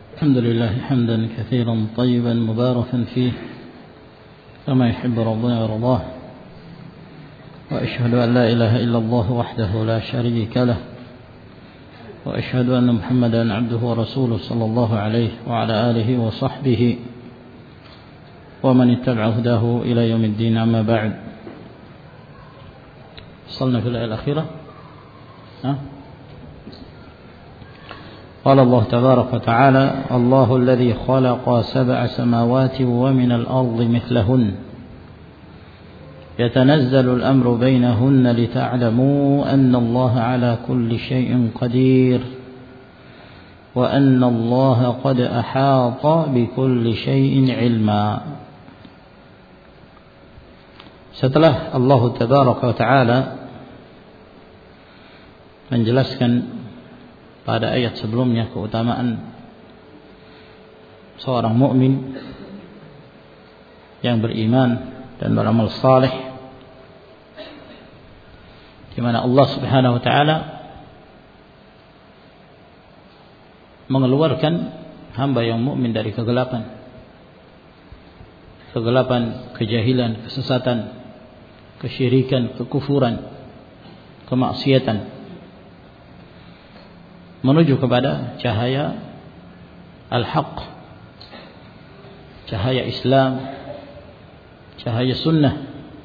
الحمد لله حمدا كثيرا طيبا مباركا فيه كما يحب ربنا ويرضاه، وأشهد أن لا إله إلا الله وحده لا شريك له، وأشهد أن محمدا عبده ورسوله صلى الله عليه وعلى آله وصحبه ومن اتبع هداه إلى يوم الدين. أما بعد، وصلنا في الآية الأخيرة. قال الله تبارك وتعالى: الله الذي خلق 7 سماوات ومن الأرض مثلهن يتنزل الأمر بينهن لتعلموا أن الله على كل شيء قدير وأن الله قد أحاط بكل شيء علما. Setelah Allah Tabaraka wa Ta'ala menjelaskan pada ayat sebelumnya keutamaan seorang mukmin yang beriman dan beramal saleh, di mana Allah Subhanahu wa Ta'ala mengeluarkan hamba yang mukmin dari kegelapan kejahilan, kesesatan, kesyirikan, kekufuran, kemaksiatan, menuju kepada cahaya al-haq, cahaya Islam, cahaya sunnah.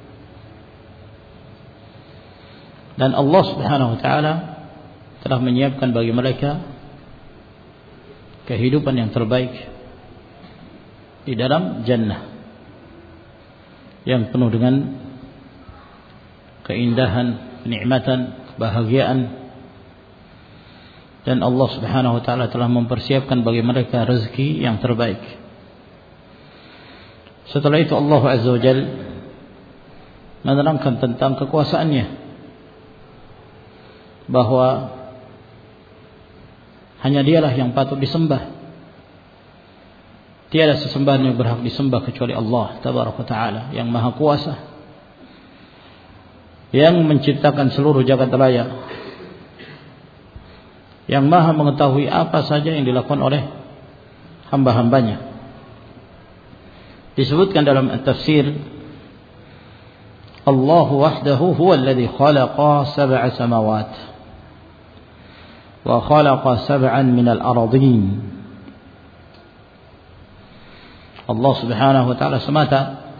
Dan Allah Subhanahu wa Ta'ala telah menyiapkan bagi mereka kehidupan yang terbaik di dalam jannah yang penuh dengan keindahan, kenikmatan, kebahagiaan. Dan Allah Subhanahu wa Ta'ala telah mempersiapkan bagi mereka rezeki yang terbaik. Setelah itu Allah Azza wa Jalla menerangkan tentang kekuasaannya, bahwa hanya Dialah yang patut disembah. Tiada sesembahan yang berhak disembah kecuali Allah Tabaraka wa Ta'ala yang Maha Kuasa, yang menciptakan seluruh jagat raya, yang Maha mengetahui apa saja yang dilakukan oleh hamba-hambanya. Disebutkan dalam tafsir, Allah wahdahu huwa alladhi khalaqa 7 samawat wa khalaqa 7 minal ardin. Allah Subhanahu wa Ta'ala semata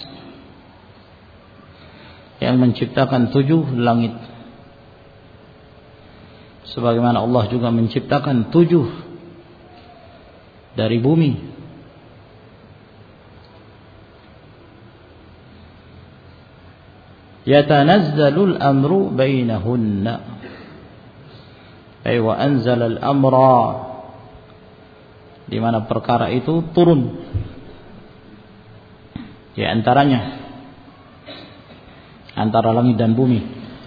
yang menciptakan 7 langit, sebagaimana Allah juga menciptakan 7 dari bumi. Yatanazzalul amru bainahunna, ay wa anzalal amra, di mana perkara itu turun di antaranya, antara langit dan bumi.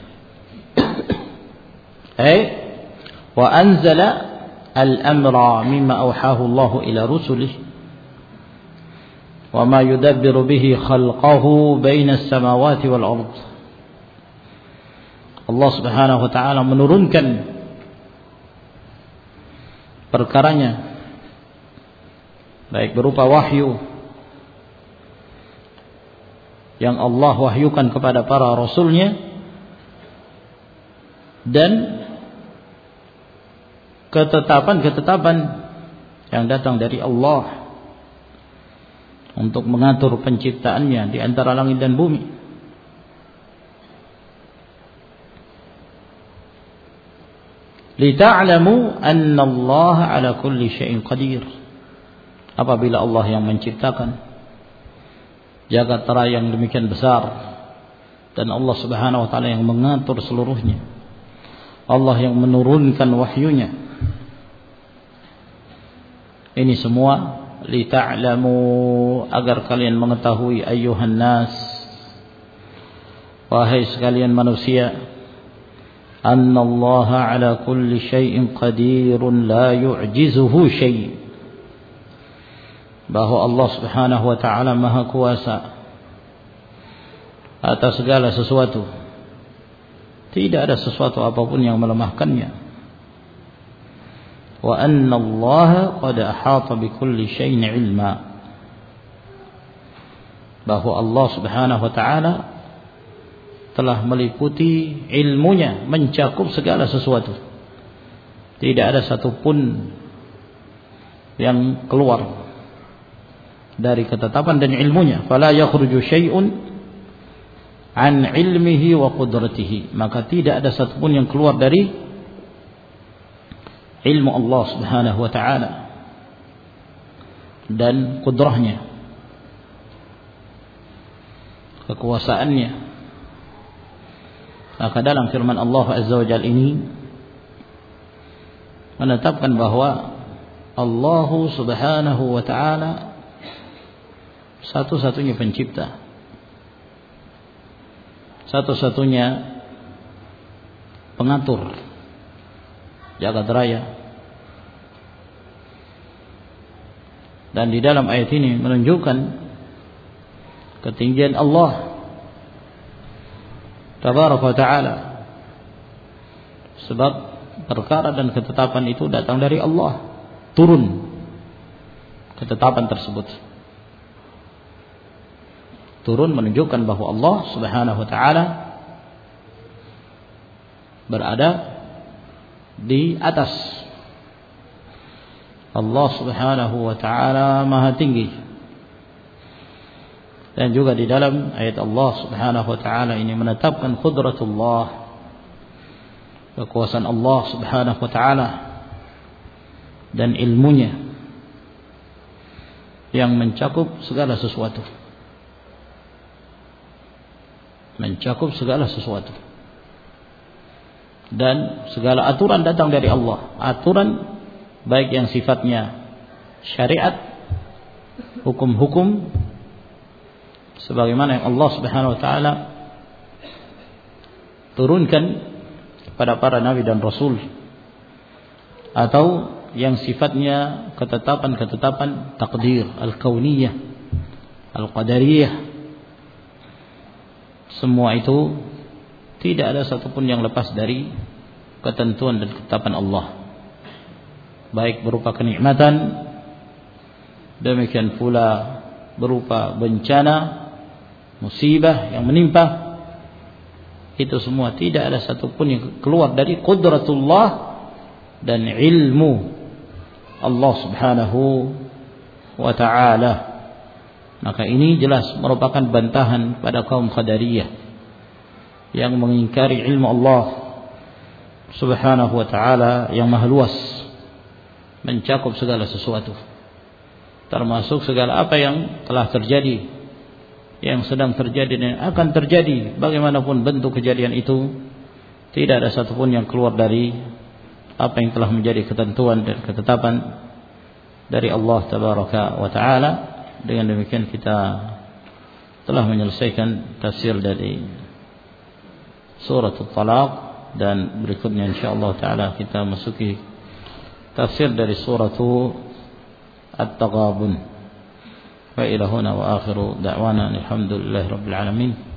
Wa anzala al-amra mimma awhahu Allah ila rusulih wa ma yudabbiru bihi khalqahu baina as-samawati wal ard. Allah Subhanahu wa Ta'ala menurunkan perkaranya, baik berupa wahyu yang Allah wahyukan kepada para rasulnya, dan ketetapan-ketetapan yang datang dari Allah untuk mengatur penciptaannya di antara langit dan bumi. Lita'lamu anna Allah ala kulli syai'in qadir. Apabila Allah yang menciptakan jagat raya yang demikian besar, dan Allah Subhanahu wa Ta'ala yang mengatur seluruhnya, Allah yang menurunkan wahyunya, ini semua lita'lamu, agar kalian mengetahui, ayyuhan nas, wahai sekalian manusia, annallaha ala kulli syai'in qadirun la yu'jizuhu syai', bahwa Allah Subhanahu wa Ta'ala Maha Kuasa atas segala sesuatu. Tidak ada sesuatu apapun yang melemahkannya. wa anna Allah qad ahata bikulli syai'in ilma, bahwa Allah Subhanahu wa taala telah meliputi ilmunya, mencakup segala sesuatu. Tidak ada satupun yang keluar dari ketetapan dan ilmunya. Fala yakhruju syai'un an ilmihi wa qudratihi, maka tidak ada satupun yang keluar dari ilmu Allah Subhanahu wa taala dan kudrahnya, kekuasaannya. Maka dalam firman Allah Azza wa Jalla ini menetapkan bahwa Allah Subhanahu wa taala satu-satunya pencipta, satu-satunya pengatur jagat raya. Dan di dalam ayat ini menunjukkan ketinggian Allah Tabaraka wa ta'ala, sebab perkara dan ketetapan itu datang dari Allah, turun ketetapan tersebut, turun menunjukkan bahwa Allah Subhanahu wa ta'ala berada di atas. Allah Subhanahu wa ta'ala maha tinggi. Dan juga di dalam ayat Allah Subhanahu wa ta'ala ini menetapkan qudratullah, kekuasaan Allah Subhanahu wa ta'ala dan ilmunya yang mencakup segala sesuatu, mencakup segala sesuatu. Dan segala aturan datang dari Allah, aturan baik yang sifatnya syariat, hukum-hukum sebagaimana yang Allah Subhanahu wa taala turunkan kepada para nabi dan rasul, atau yang sifatnya ketetapan-ketetapan takdir al-kauniyah, al-qadariyah. Semua itu tidak ada satupun yang lepas dari ketentuan dan ketetapan Allah, baik berupa kenikmatan, demikian pula berupa bencana, musibah yang menimpa. Itu semua tidak ada satupun yang keluar dari qudratullah dan ilmu Allah Subhanahu wa ta'ala. Maka ini jelas merupakan bantahan pada kaum Qadariyah yang mengingkari ilmu Allah Subhanahu wa ta'ala yang maha luas, mencakup segala sesuatu, termasuk segala apa yang telah terjadi, yang sedang terjadi dan akan terjadi. Bagaimanapun bentuk kejadian itu, tidak ada satupun yang keluar dari apa yang telah menjadi ketentuan dan ketetapan dari Allah Tabaraka wa ta'ala. Dengan demikian kita telah menyelesaikan tafsir dari surah At-Talaq, dan berikutnya insyaallah taala kita masuki tafsir dari surah At-Taghabun. Wa ila huna wa akhiru da'wana alhamdulillahi rabbil alamin.